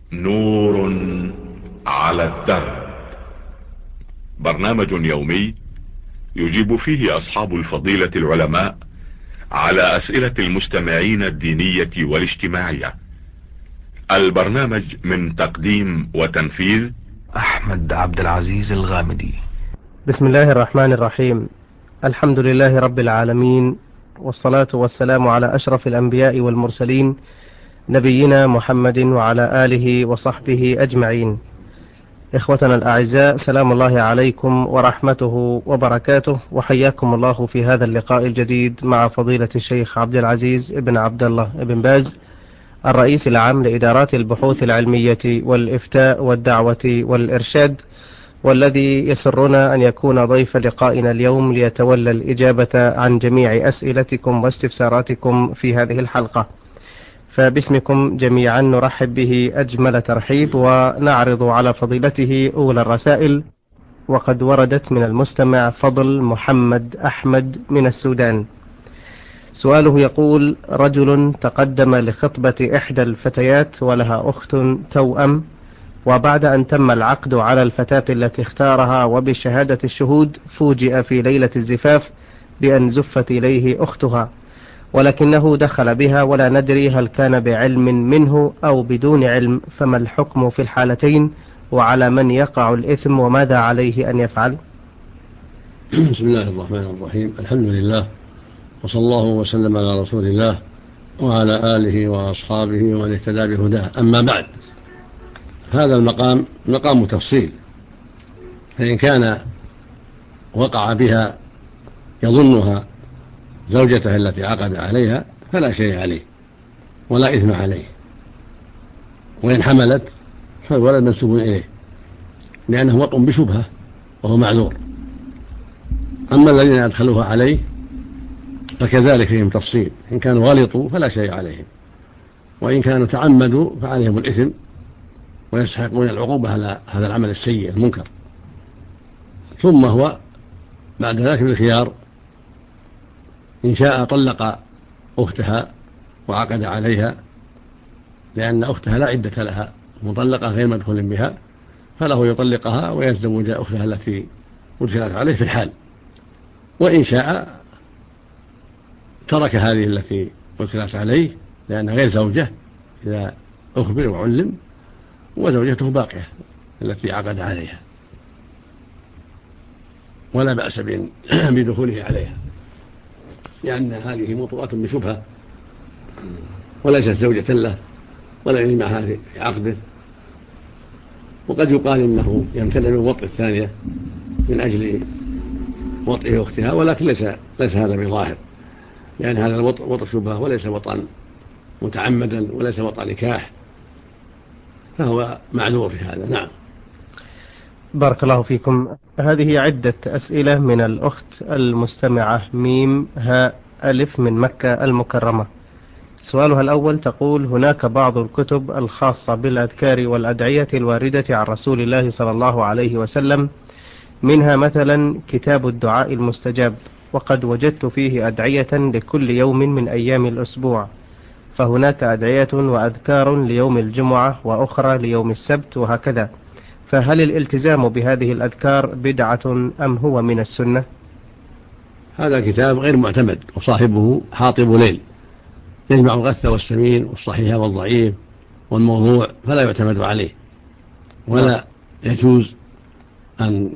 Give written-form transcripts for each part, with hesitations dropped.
نور على الدرب. برنامج يومي يجيب فيه اصحاب الفضيلة العلماء على اسئلة المستمعين الدينية والاجتماعية. البرنامج من تقديم وتنفيذ أحمد عبد العزيز الغامدي. بسم الله الرحمن الرحيم. الحمد لله رب العالمين، والصلاة والسلام على أشرف الأنبياء والمرسلين، نبينا محمد وعلى آله وصحبه أجمعين. إخوتنا الأعزاء، سلام الله عليكم ورحمته وبركاته، وحياكم الله في هذا اللقاء الجديد مع فضيلة الشيخ عبد العزيز بن عبد الله بن باز، الرئيس العام لإدارات البحوث العلمية والإفتاء والدعوة والإرشاد، والذي يسرنا أن يكون ضيف لقائنا اليوم ليتولى الإجابة عن جميع أسئلتكم واستفساراتكم في هذه الحلقة. فباسمكم جميعا نرحب به أجمل ترحيب، ونعرض على فضيلته أولى الرسائل. وقد وردت من المستمع فضل محمد أحمد من السودان. سؤاله يقول: رجل تقدم لخطبة إحدى الفتيات ولها أخت توأم، وبعد أن تم العقد على الفتاة التي اختارها وبشهادة الشهود، فوجئ في ليلة الزفاف بأن زفت إليه أختها، ولكنه دخل بها ولا ندري هل كان بعلم منه أو بدون علم، فما الحكم في الحالتين، وعلى من يقع الإثم، وماذا عليه أن يفعل؟ بسم الله الرحمن الرحيم. الحمد لله، وصلى الله وسلم على رسول الله وعلى آله وأصحابه ومن اهتدى بهداه. أما بعد، هذا المقام مقام تفصيل، فإن كان وقع بها يظنها زوجته التي عقد عليها فلا شيء عليه ولا إثم عليه، وإن حملت فالولد منسوب إليه لأنه وطء بشبهة وهو معذور. أما الذين أدخلوها عليه فكذلك فيهم تفصيل، إن كانوا غلطوا فلا شيء عليهم، وإن كانوا تعمدوا فعليهم الإثم ويستحقون العقوبة على هذا العمل السيء المنكر. ثم هو بعد ذلك بالخيار، إن شاء طلق أختها وعقد عليها، لأن أختها لا عدة لها، مطلقة غير مدخول بها، فله يطلقها ويتزوج أختها التي أدخلت عليه في الحال. وإن شاء ترك هذه التي أدخلت عليه لأنها غير زوجة إذا أخبر وعلم، وزوجته باقية التي عقد عليها، ولا بأس بدخوله عليها، لأن هذه مطوءة بشبهة وليست زوجة له ولا يجمعها في عقده. وقد يقال إنه يمتنع من وطء الثانية من أجل وطئه أختها، ولكن ليس هذا بظاهر، لأن هذا الوطء شبهة وليس وطئا متعمدا وليس وطئ نكاح، فهو معذور في هذا. نعم. بارك الله فيكم. هذه عدة أسئلة من الأخت المستمعة ميم هاء ألف من مكة المكرمة. سؤالها الأول تقول: هناك بعض الكتب الخاصة بالأذكار والأدعية الواردة عن رسول الله صلى الله عليه وسلم، منها مثلا كتاب الدعاء المستجاب، وقد وجدت فيه أدعية لكل يوم من أيام الأسبوع، فهناك أدعية وأذكار ليوم الجمعة وأخرى ليوم السبت وهكذا، فهل الالتزام بهذه الأذكار بدعة أم هو من السنة؟ هذا كتاب غير معتمد، وصاحبه حاطب ليل، يجمع الغث والسمين والصحيح والضعيف والموضوع، فلا يعتمد عليه، ولا يجوز أن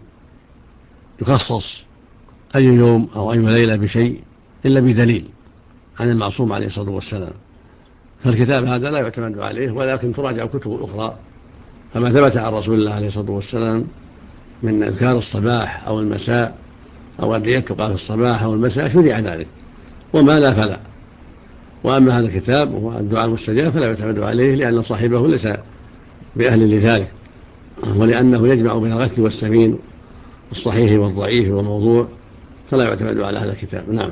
يخصص أي يوم أو أي ليلة بشيء إلا بدليل عن المعصوم عليه الصلاة والسلام. فالكتاب هذا لا يعتمد عليه، ولكن تراجع كتب الأخرى، فما ثبت عن رسول الله عليه الصلاة والسلام من أذكار الصباح أو المساء أو أدعية تقال في الصباح أو المساء شرع ذلك، وما لا فلا. وأما هذا الكتاب وهو الدعاء المستجاب فلا يعتمد عليه، لأن صاحبه ليس بأهل لذلك، ولأنه يجمع بين الغث والسمين والصحيح والضعيف والموضوع، فلا يعتمد على هذا الكتاب. نعم.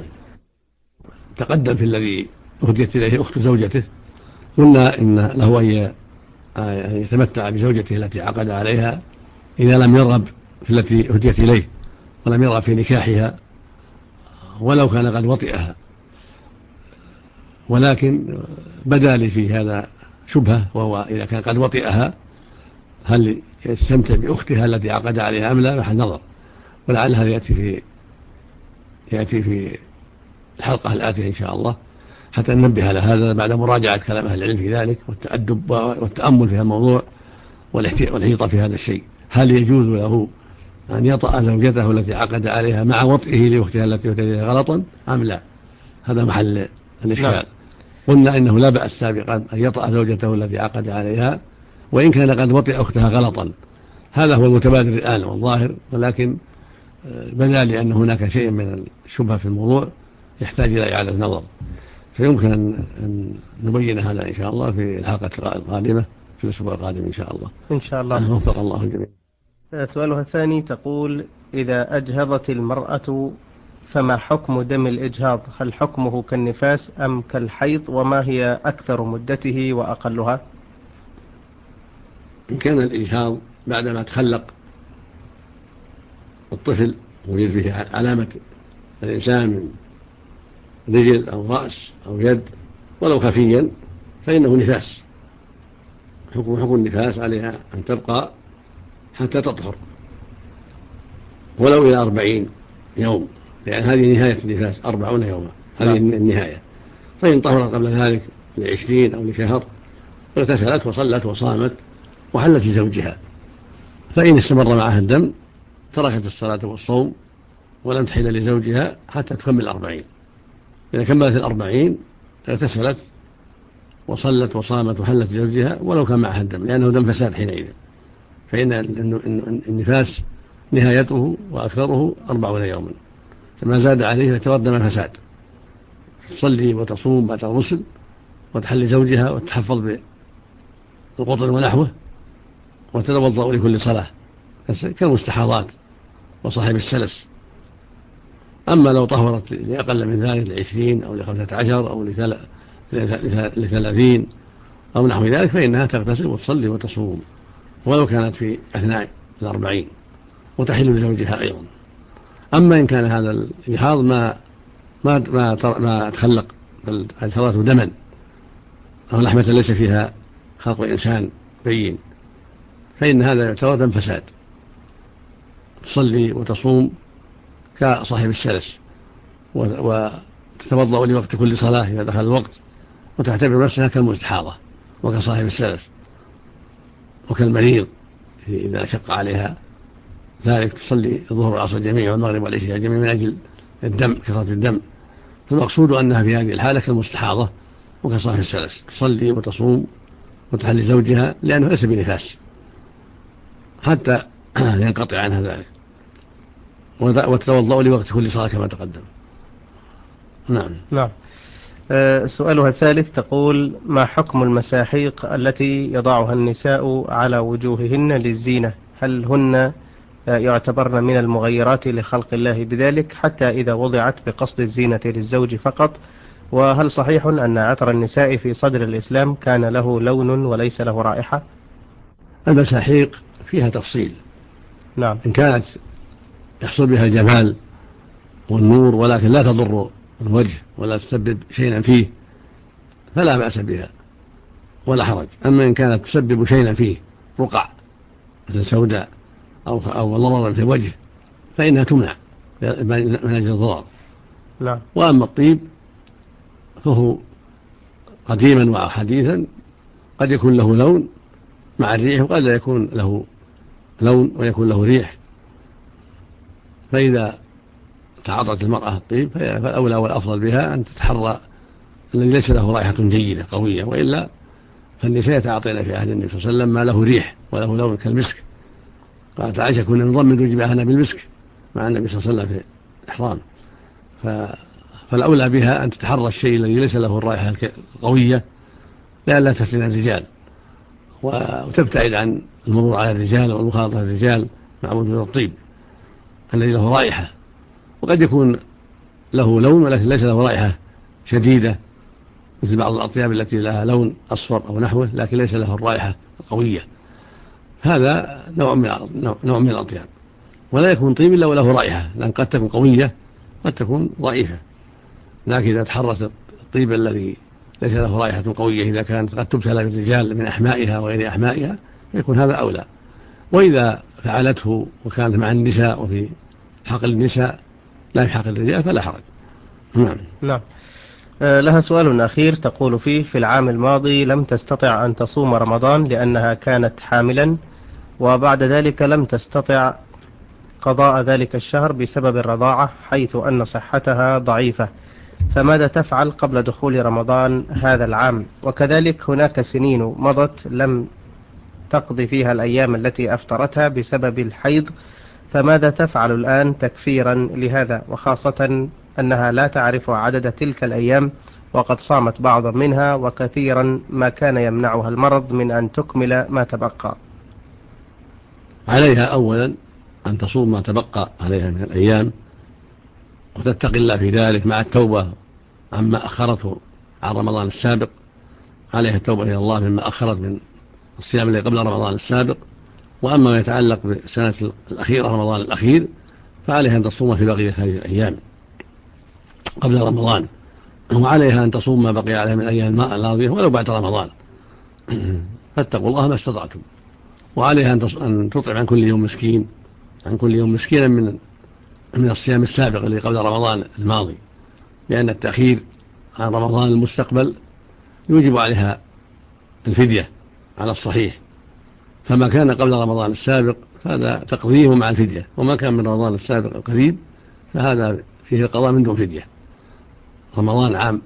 تقدم في الذي أهديت إليه أخت زوجته، قلنا إن له أن يتمتع بزوجته التي عقد عليها إذا لم يرغب في التي أهديت إليه ولم يرغب في نكاحها، ولو كان قد وطئها، ولكن بدا لي في هذا شبهة، وهو إذا كان قد وطئها هل يستمتع بأختها التي عقد عليها أم لا، محل نظر، ولعل هذا يأتي في الحلقة الآتية إن شاء الله حتى ننبه على هذا بعد مراجعة كلام أهل العلم في ذلك والتأدب والتأمل في الموضوع والحيطة في هذا الشيء. هل يجوز له أن يطأ زوجته التي عقد عليها مع وطئه لأختها التي وتديها غلطا أم لا؟ هذا محل الإشكال. قلنا إنه لا بأس سابقا أن يطأ زوجته التي عقد عليها وإن كان قد وطئ أختها غلطا، هذا هو المتبادر الآن والظاهر، ولكن بدا لي أن هناك شيء من الشبهة في الموضوع يحتاج إلى إعادة نظر، فيمكن أن نبين هذا إن شاء الله في الحلقة القادمة في الأسبوع القادم إن شاء الله. إن شاء الله. وفق الله الجميع. سؤالها الثاني تقول: إذا أجهضت المرأة فما حكم دم الإجهاض؟ هل حكمه كالنفاس أم كالحيض؟ وما هي أكثر مدته وأقلها؟ إن كان الإجهاض بعدما تخلق الطفل ويجد فيه علامة الإنسان من رجل أو رأس أو يد ولو خفيا فإنه نفاس، حكم النفاس عليها أن تبقى حتى تطهر ولو إلى 40 يوم، لأن هذه نهاية النفاس 40 يوما، هذه النهاية. فإن طهرت قبل ذلك ل20 أو لشهر اغتسلت وصلت وصامت وحلت لزوجها، فإن استمر معها الدم تركت الصلاة والصوم ولم تحل لزوجها حتى تكمل 40. إذا كملت 40 اغتسلت وصلت وصامت وحلت لزوجها ولو كان معها الدم، لأنه دم فساد حينئذ، فإن النفاس نهايته وأكثره 40 يوما، فما زاد عليه يعتبر دم فساد. تصلي وتصوم بعد الغسل وتحل زوجها وتحفظ بالقطن ونحوه وتتوضأ لكل صلاة كالمستحاضات وصاحب السلس. أما لو طهرت لأقل من ذلك ل20 أو ل15 أو ل30 أو نحو ذلك فإنها تغتسل وتصلي وتصوم ولو كانت في أثناء 40 وتحل لزوجها أيضا. أما إن كان هذا الإجهاض ما تخلق بل أثرت دما أو لحمة ليس فيها خلق الإنسان بين، فإن هذا يعتبر دم فساد، تصلي وتصوم كصاحب السلس وتتوضأ لوقت كل صلاة إذا دخل الوقت، وتعتبر نفسها كالمستحاضة وكصاحب السلس وكالمريض إذا شق عليها ذلك، تصلي الظهر والعصر جميعا والمغرب والعشاء جميعا من أجل الدم كثرة الدم. فالمقصود أنها في هذه الحالة كالمستحاضة وكصاحب السلس، تصلي وتصوم وتحل زوجها لأنه ليس بنفاس حتى ينقطع عنها ذلك، وتتوضأ لوقت كل صلاة كما تقدم. نعم. سؤالها الثالث تقول: ما حكم المساحيق التي يضعها النساء على وجوههن للزينة؟ هل هن يعتبرن من المغيرات لخلق الله بذلك حتى إذا وضعت بقصد الزينة للزوج فقط؟ وهل صحيح أن عطر النساء في صدر الإسلام كان له لون وليس له رائحة؟ المساحيق فيها تفصيل. نعم. إن كانت يحصل بها الجمال والنور ولكن لا تضر الوجه ولا تسبب شيئا فيه فلا بأس بها ولا حرج. أما إن كانت تسبب شيئا فيه رقع مثل سوداء أو ضررا في الوجه فإنها تمنع من أجل الضرر. نعم. وأما الطيب فهو قديما وحديثا قد يكون له لون مع الريح وقد لا يكون له لون ويكون له ريح، فإذا تعاطت المرأة الطيب فالأولى والأفضل بها أن تتحرى الذي ليس له رائحة جيدة قوية، وإلا فالنساء يتعاطين في عهد النبي صلى الله عليه وسلم ما له ريح وله لون كالمسك. قالت عائشة: كنا نضمن جباهنا بالمسك مع النبي صلى الله عليه وسلم في الإحرام. فالأولى بها أن تتحرى الشيء الذي ليس له الرائحة القوية لئلا تفتن الرجال، وتبتعد عن المرور على الرجال والمخالطة الرجال مع وجود الطيب الذي له رائحة، وقد يكون له لون ولكن ليس له رائحة شديدة مثل بعض الأطياب التي لها لون أصفر أو نحوه لكن ليس له الرائحة القوية، هذا نوع من الأطياب. ولا يكون طيب إلا وله رائحة، لأن قد تكون قوية قد تكون ضعيفة، لكن إذا تحرت الطيب الذي ليس له رائحة قوية إذا كانت قد تبتلى بالرجال من أحمائها وغير أحمائها يكون هذا أولى. وإذا فعلته وكانت مع النساء وفي حقل النساء لا في حقل الرجال فلا حرج. نعم. لها سؤال أخير تقول فيه: في العام الماضي لم تستطع أن تصوم رمضان لأنها كانت حاملا، وبعد ذلك لم تستطع قضاء ذلك الشهر بسبب الرضاعة حيث أن صحتها ضعيفة، فماذا تفعل قبل دخول رمضان هذا العام؟ وكذلك هناك سنين مضت لم تقضي فيها الأيام التي أفطرتها بسبب الحيض، فماذا تفعل الآن تكفيرا لهذا، وخاصة أنها لا تعرف عدد تلك الأيام وقد صامت بعضا منها وكثيرا ما كان يمنعها المرض من أن تكمل ما تبقى؟ عليها أولا أن تصوم ما تبقى عليها من الأيام وتتقي الله في ذلك مع التوبة عما أخرته عن رمضان السابق. عليها التوبة إلى الله مما أخرت من الصيام الذي قبل رمضان السابق. وأما ما يتعلق بالسنة الأخيرة رمضان الأخير فعليها أن تصوم في بقية هذه الأيام قبل رمضان، وعليها أن تصوم ما بقي عليها من الأيام الماضية ولو بعد رمضان. فاتقوا الله ما استطعتم. وعليها أن تطعم عن كل يوم مسكين، عن كل يوم مسكينا من الصيام السابق اللي قبل رمضان الماضي، لأن التأخير عن رمضان المستقبل يوجب عليها الفدية على الصحيح. فما كان قبل رمضان السابق فهذا تقضيه مع الفدية، وما كان من رمضان السابق القريب فهذا فيه القضاء من دون فدية. رمضان عام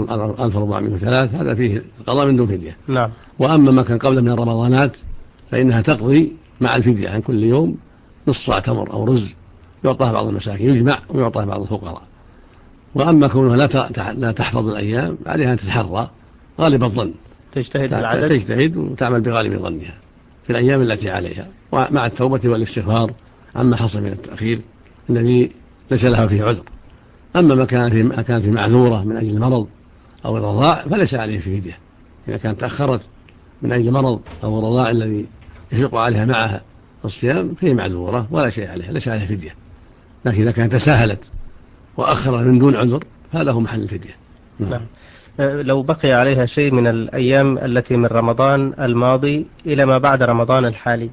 1403 هذا فيه القضاء من دون فدية. نعم. وأما ما كان قبل من الرمضانات فإنها تقضي مع الفدية عن كل يوم نص صاع تمر أو رز يعطاه بعض المساكين، يجمع ويعطاه بعض الفقراء. وأما كونها لا تحفظ الأيام عليها أن تتحرى غالب الظن، تجتهد وتعمل بغالب ظنها في الأيام التي عليها، ومع التوبة والاستغفار عما حصل من التأخير الذي ليس لها فيه عذر. أما ما كانت في معذورة من أجل المرض أو الرضاع فليس عليه في فدية. إذا كانت تأخرت من أجل مرض أو الرضاع الذي يشق عليها معها الصيام فهي معذورة ولا شيء عليها، ليس عليها فدية. لكن إذا كانت تساهلت وأخرت من دون عذر فهذا هو محل الفدية. نعم. لو بقي عليها شيء من الأيام التي من رمضان الماضي إلى ما بعد رمضان الحالي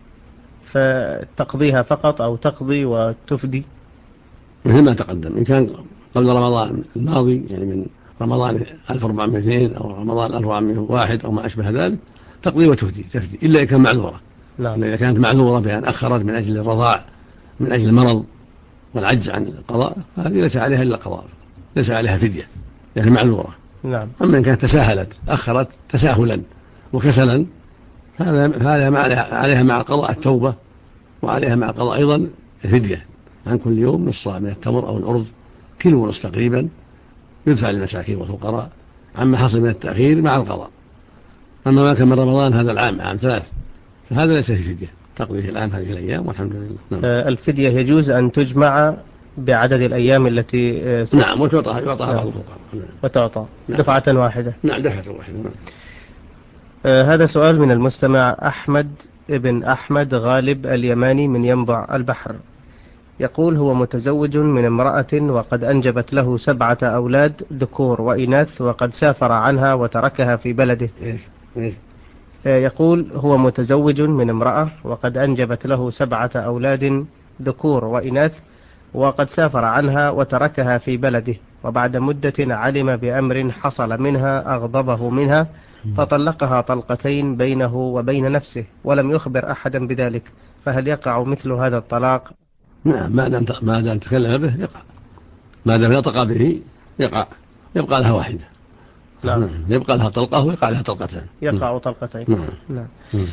فتقضيها فقط أو تقضي وتفدي؟ مثل ما تقدم، إن كان قبل رمضان الماضي يعني من رمضان 1402 أو رمضان 1401 أو ما أشبه ذلك تقضي وتفدي إلا إذا كان معذورة. نعم. إذا كانت معذورة بأن أخرت من أجل الرضاع من أجل المرض والعجز عن القضاء فهذه ليس عليها إلا القضاء، ليس عليها فدية يعني معذورة. نعم. أما إن كانت تساهلت أخرت تساهلا وكسلا هذا عليها مع قضاء التوبة، وعليها مع قضاء أيضا فدية عن كل يوم نص صاع من التمر أو الأرز كيلو ونص تقريبا يدفع للمساكين والفقراء عما حصل من التأخير مع القضاء. أما ما كان من رمضان هذا العام عام 3 فهذا ليس في فدية، تقضيه الآن هذه الأيام والحمد لله. نعم. الفدية يجوز أن تجمع بعدد الأيام التي نعم وتعطى بعض الفقراء. نعم. وتعطى نعم. دفعة واحدة. نعم دفعة واحدة. نعم. هذا سؤال من المستمع أحمد ابن أحمد غالب اليماني من ينبع البحر، يقول: هو متزوج من امرأة وقد أنجبت له 7 أولاد ذكور وإناث وقد سافر عنها وتركها في بلده. يقول: هو متزوج من امرأة وقد أنجبت له 7 أولاد ذكور وإناث وقد سافر عنها وتركها في بلده، وبعد مدة علم بأمر حصل منها أغضبه منها فطلقها طلقتين بينه وبين نفسه ولم يخبر أحدا بذلك، فهل يقع مثل هذا الطلاق؟ نعم ما دام تكلم به يقع، ما دام نطق به يقع، يبقى لها واحدة. نعم. يبقى لها طلقة ويقع لها طلقتين. يقع طلقتين. نعم.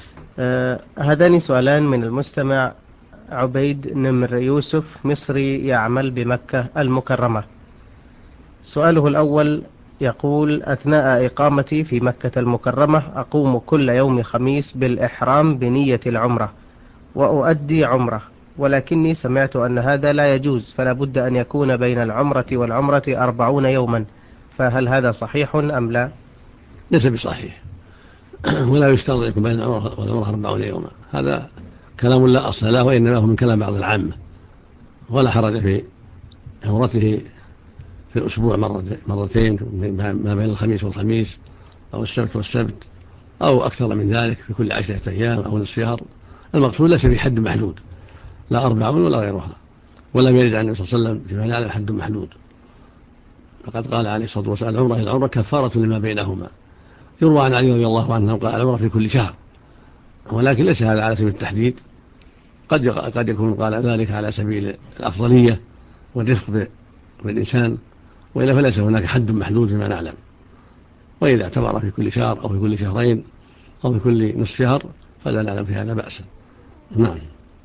هذان سؤالان من المستمع عبيد نمر يوسف مصري يعمل بمكة المكرمة. سؤاله الأول يقول: أثناء إقامتي في مكة المكرمة أقوم كل يوم خميس بالإحرام بنية العمرة وأؤدي عمرة، ولكني سمعت أن هذا لا يجوز، فلا بد أن يكون بين العمرة والعمرة 40 يوما، فهل هذا صحيح أم لا؟ ليس بصحيح، ولا يشترط يكون بين العمرة والعمرة 40 يوما، هذا كلام لا أصل له، وإنما هو من كلام بعض العامة، ولا حرج في عمرته في الأسبوع مرتين ما بين الخميس والخميس أو السبت والسبت أو أكثر من ذلك في كل 10 أيام أو نصف شهر. المقصود ليس في حد محدود، لا 40 ولا غيرها، ولم يرد عن النبي صلى الله عليه وسلم فيما يعلم حد محدود. فقد قال عليه الصلاة والسلام: العمرة إلى العمرة كفارة لما بينهما. يروى عن علي رضي الله عنه قال: العمرة في كل شهر، ولكن ليس هذا على سبيل التحديد، قد يكون قال ذلك على سبيل الأفضلية والرفق بالإنسان، وإلا فليس هناك حد محدود فيما نعلم. وإذا اعتبر في كل شهر أو في كل شهرين أو في كل نصف شهر فلا نعلم في هذا بأسا. نعم.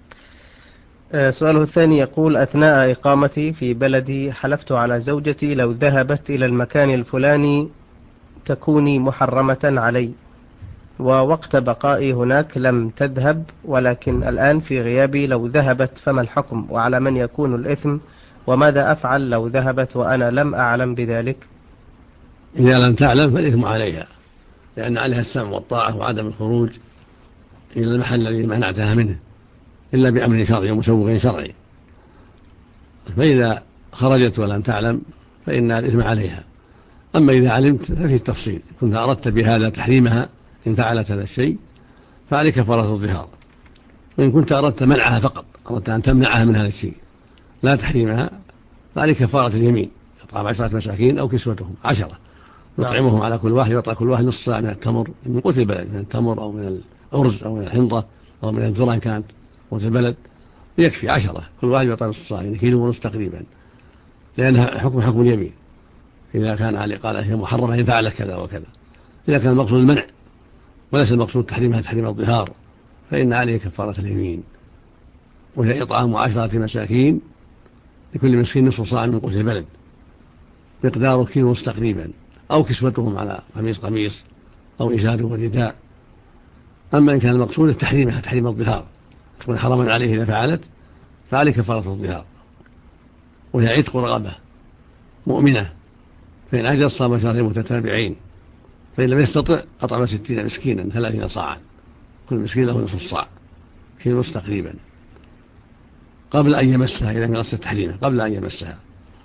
سؤاله الثاني يقول: أثناء إقامتي في بلدي حلفت على زوجتي لو ذهبت إلى المكان الفلاني تكوني محرمة علي، ووقت بقائي هناك لم تذهب، ولكن الآن في غيابي لو ذهبت فما الحكم، وعلى من يكون الإثم، وماذا أفعل لو ذهبت وأنا لم أعلم بذلك؟ إذا لم تعلم فالإثم عليها، لأن عليها السمع والطاعة وعدم الخروج إلى المحل الذي منعتها منه إلا بأمر شرعي ومسوغ شرعي. فإذا خرجت ولم تعلم فإن الإثم عليها. أما إذا علمت ففي التفصيل، كنت أردت بهذا تحريمها إن فعلت هذا الشيء فعليك كفارة الظهار، وإن كنت أردت منعها فقط، أردت أن تمنعها من هذا الشيء لا تحريمها، فعليك كفارة اليمين، إطعام 10 مساكين أو كسوتهم 10، يطعمهم على كل واحد، يعطى كل واحد نصف صاع من التمر من قوت البلد، من التمر أو من الأرز أو من الحنطة أو من الذرة إن كانت قوت البلد، يكفي 10، كل واحد يعطى نصف صاع، يعني كيلو ونصف تقريبا، لأنها حكم اليمين. إذا كان علي قال هي محرمة إن فعلت كذا وكذا. إذا كان المقصود المنع وليس المقصود تحريمها تحريم الظهار فإن عليه كفارة اليمين، وهي إطعام 10 مساكين لكل مسكين نصف صاع من قوت البلد مقداره كيلو ونصف تقريبا، أو كسوتهم على قميص أو إزار ورداء. أما إن كان المقصود تحريمها تحريم الظهار تكون حراما عليه إذا فعلت فعليه كفارة الظهار، وهي عتق رغبة مؤمنة، فإن عجز صام شهرين متتابعين، فإن لم يستطع أطعم 60 مسكينا 30 صاعا، كل مسكين له نصف صاع، كيلو ونصف تقريبا، قبل أن يمسها إذا كان قصد تحريمها قبل أن يمسها.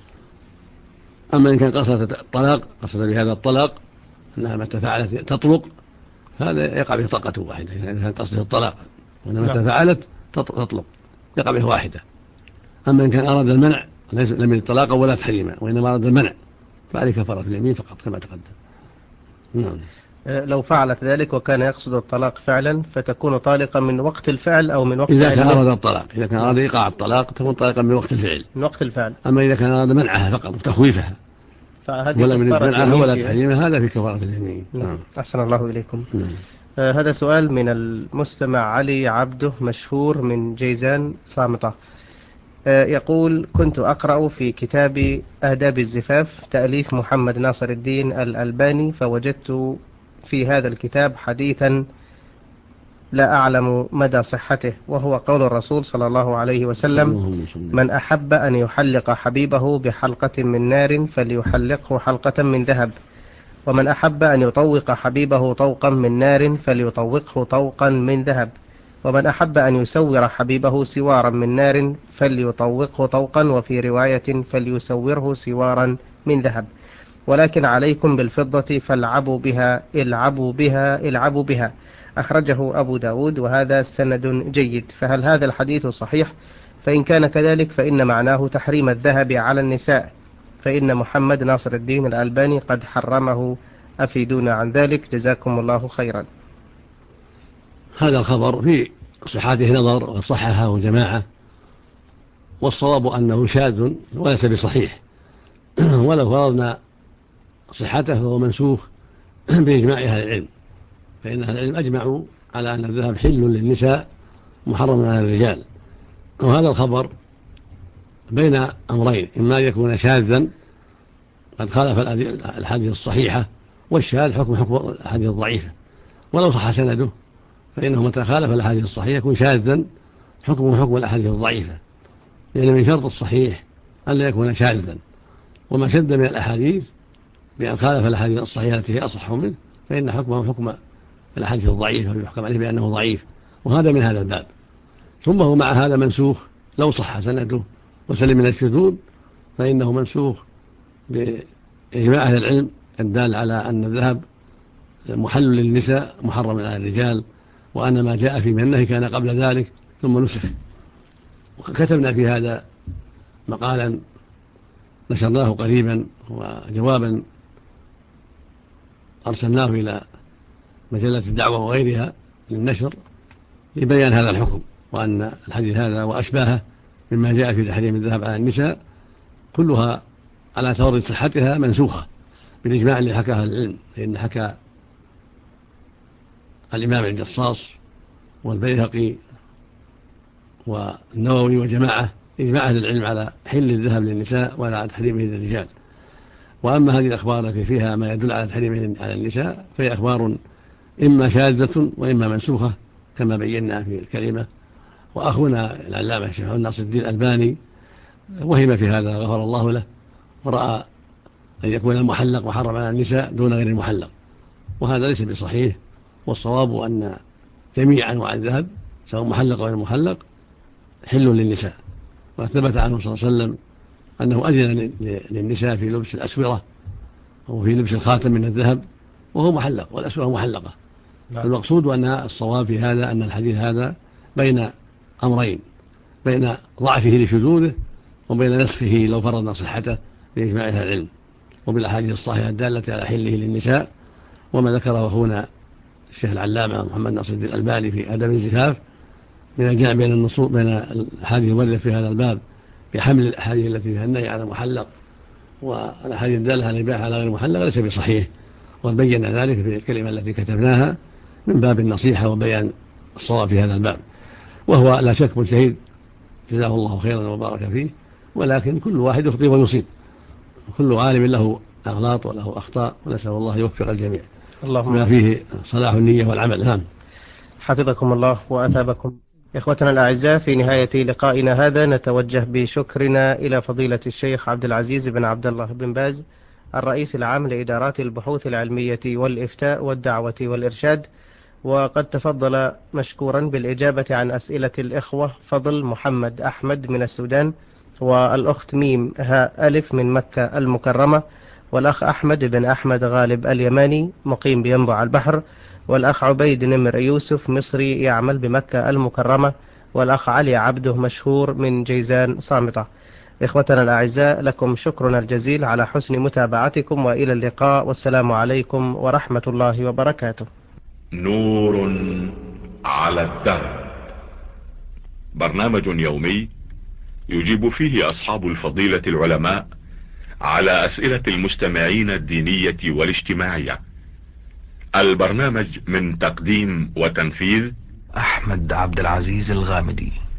أما إن كان قصد الطلاق، قصد بهذا الطلاق أنها متى فعلت تطلق، هذا يقع به طلقة واحدة إذا كان قصده الطلاق، وأن متى فعلت تطلق يقع به واحدة. أما إن كان أراد المنع لم يرد طلاقا ولا تحريما، وإنما أراد المنع فعليه كفارة اليمين فقط كما تقدم. نعم. لو فعلت ذلك وكان يقصد الطلاق فعلا فتكون طالقا من وقت الفعل أو من وقت إذا كان أراد الطلاق، إذا كان أراد إيقاع الطلاق تكون طالقا من وقت الفعل، من وقت الفعل. أما إذا كان أراد منعها فقط وتخويفها ولا من منعها ولا تحريمها هذا في كفارة اليمين. نعم. أحسن الله إليكم. هذا سؤال من المستمع علي عبده مشهور من جيزان صامتة، يقول: كنت أقرأ في كتاب آداب الزفاف تأليف محمد ناصر الدين الألباني، فوجدت في هذا الكتاب حديثا لا أعلم مدى صحته، وهو قول الرسول صلى الله عليه وسلم: من أحب أن يحلق حبيبه بحلقة من نار فليحلقه حلقة من ذهب، ومن أحب أن يطوق حبيبه طوقا من نار فليطوقه طوقا من ذهب، ومن أحب أن يسور حبيبه سوارا من نار فليطوقه طوقا، وفي رواية فليسوره سوارا من ذهب، ولكن عليكم بالفضة فالعبوا بها العبوا بها العبوا بها. أخرجه أبو داود وهذا سند جيد، فهل هذا الحديث صحيح؟ فإن كان كذلك فإن معناه تحريم الذهب على النساء، فإن محمد ناصر الدين الألباني قد حرمه، أفيدونا عن ذلك جزاكم الله خيرا. هذا الخبر في صحته نظر وصححه جماعة، والصواب أنه شاذ وليس بصحيح، ولو فرضنا صحته فهو منسوخ بإجماع أهل العلم، فإن أهل العلم أجمعوا على أن الذهب حل للنساء محرم على الرجال. وهذا الخبر بين أمرين: إما أن يكون شاذا قد خالف الحديث الصحيحة، والشاذ حكم الحديث الضعيفة، ولو صح سنده فإنه متى خالف الأحاديث الصحيحة يكون شاذا حكمه حكم الأحاديث الضعيفة، لأن من شرط الصحيح أن لا يكون شاذا، وما شد من الأحاديث بأن خالف الأحاديث الصحيحة التي هي أصح منه فإن حكمه حكم الأحاديث الضعيفة ويحكم عليه بأنه ضعيف، وهذا من هذا الباب. ثم هو مع هذا منسوخ، لو صح سنده وسلم من الشذوذ فإنه منسوخ بإجماع أهل العلم الدال على أن الذهب محل للنساء محرم على الرجال، وأن ما جاء في من النهي كان قبل ذلك ثم نسخ. وكتبنا في هذا مقالا نشرناه قريبا، وجوابا أرسلناه إلى مجلة الدعوة وغيرها للنشر لبيان هذا الحكم، وأن الحديث هذا وأشباهه مما جاء في تحريم الذهب على النساء كلها على فرض صحتها منسوخة بالإجماع اللي حكاها العلم. لأن حكى الإمام الجصاص والبيهقي والنووي وجماعة إجماع أهل العلم على حل الذهب للنساء وعلى تحريمه للرجال. وأما هذه الأخبار التي فيها ما يدل على تحريمه على النساء فهي أخبار إما شاذة وإما منسوخة كما بينا في الكلمة. وأخونا العلامة الشيخ ناصر الدين الألباني وهم في هذا غفر الله له، ورأى أن يكون المحلق محرم على النساء دون غير المحلق، وهذا ليس بصحيح. والصواب أن جميع أنواع الذهب سواء محلق أو غير محلق حل للنساء. وثبت عنه صلى الله عليه وسلم أنه أذن للنساء في لبس الأسورة وفي لبس الخاتم من الذهب وهو محلق والأسورة محلقة. المقصود أن الصواب في هذا أن الحديث هذا بين أمرين، بين ضعفه لشذوذه وبين نسخه لو فرضنا صحته بإجماع أهل العلم، وبالأحاديث الصحيحة الدالة على حله للنساء. وما ذكره أخونا الشيخ العلامة محمد ناصر الدين الألباني في آداب الزفاف من الجمع بين النصوص بين الأحاديث الواردة في هذا الباب بحمل الأحاديث التي فيها النهي على المحلق والأحاديث الدالة على الإباحة على غير المحلق ليس بصحيح، وبين ذلك في الكلمة التي كتبناها من باب النصيحة وبيان الصواب في هذا الباب. وهو لا شك مجتهد جزاه الله خيرا وبارك فيه، ولكن كل واحد يخطئ ويصيب، كل عالم له أغلاط وله أخطاء، ونسأل الله يوفق الجميع ما فيه صلاح النية والعمل. نعم. حفظكم الله وأثابكم. إخوتنا الأعزاء، في نهاية لقائنا هذا نتوجه بشكرنا إلى فضيلة الشيخ عبد العزيز بن عبد الله بن باز، الرئيس العام لإدارات البحوث العلمية والإفتاء والدعوة والإرشاد، وقد تفضل مشكورا بالإجابة عن أسئلة الإخوة فضل محمد أحمد من السودان، والأخت ميم ها ألف من مكة المكرمة، والأخ أحمد بن أحمد غالب اليماني مقيم بينبع البحر، والأخ عبيد نمر يوسف مصري يعمل بمكة المكرمة، والأخ علي عبده مشهور من جيزان صامتة. إخوتنا الأعزاء، لكم شكرنا الجزيل على حسن متابعتكم، وإلى اللقاء، والسلام عليكم ورحمة الله وبركاته. نور على الدرب، برنامج يومي يجيب فيه أصحاب الفضيلة العلماء على أسئلة المستمعين الدينية والاجتماعية. البرنامج من تقديم وتنفيذ أحمد عبد العزيز الغامدي.